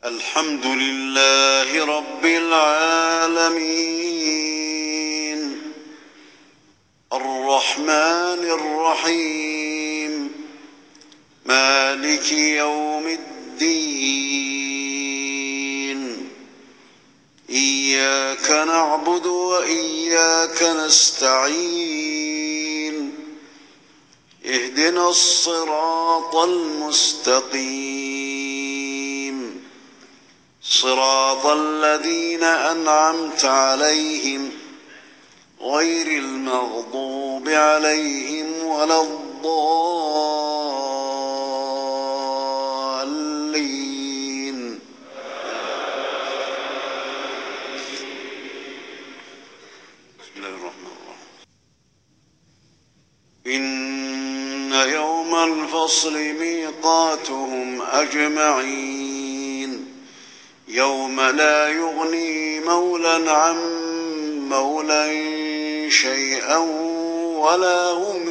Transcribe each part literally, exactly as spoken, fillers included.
الحمد لله رب العالمين الرحمن الرحيم مالك يوم الدين إياك نعبد وإياك نستعين اهدنا الصراط المستقيم صراط الذين أنعمت عليهم غير المغضوب عليهم ولا الضالين. بسم الله الرحمن الرحيم. إن يوم الفصل ميقاتهم أجمعين يوم لا يغني مولى عن مولى شيئا ولا هم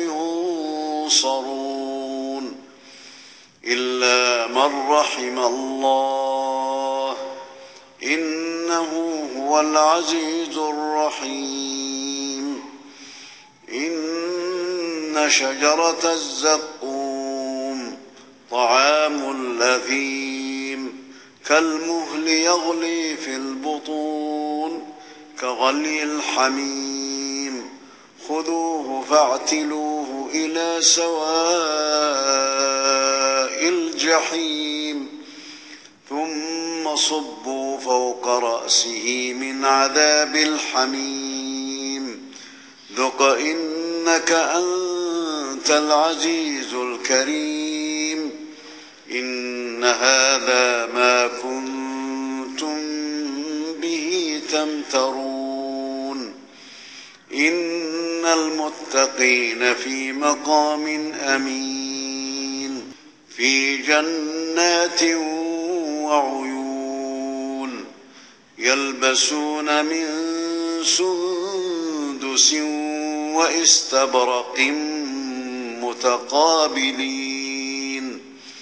ينصرون إلا من رحم الله إنه هو العزيز الرحيم. إن شجرة الزقوم طعام الأثيم كالمهل يغلي في البطون كغلي الحميم خذوه فاعتلوه إلى سواء الجحيم ثم صبوا فوق رأسه من عذاب الحميم ذق إنك أنت العزيز الكريم. إن هذا ما كنتم به تمترون. إن المتقين في مقام أمين في جنات وعيون يلبسون من سندس واستبرق متقابلين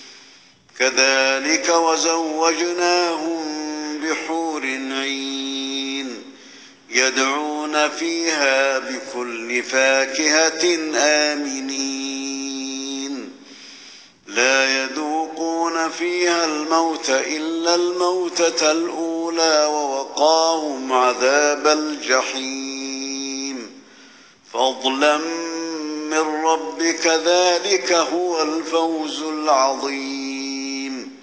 كذلك وزوجناهم بحور عين يدعون فيها بكل فاكهة آمنين لا يذوقون فيها الموت إلا الموتة الأولى ووقاهم عذاب الجحيم فضلا من ربك ذلك هو الفوز العظيم.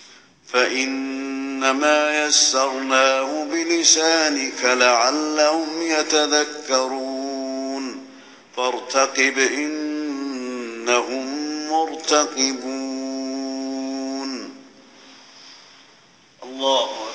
فإنما يسرناه بلسانك لعلهم يتذكرون فارتقب إنهم مرتقبون. الله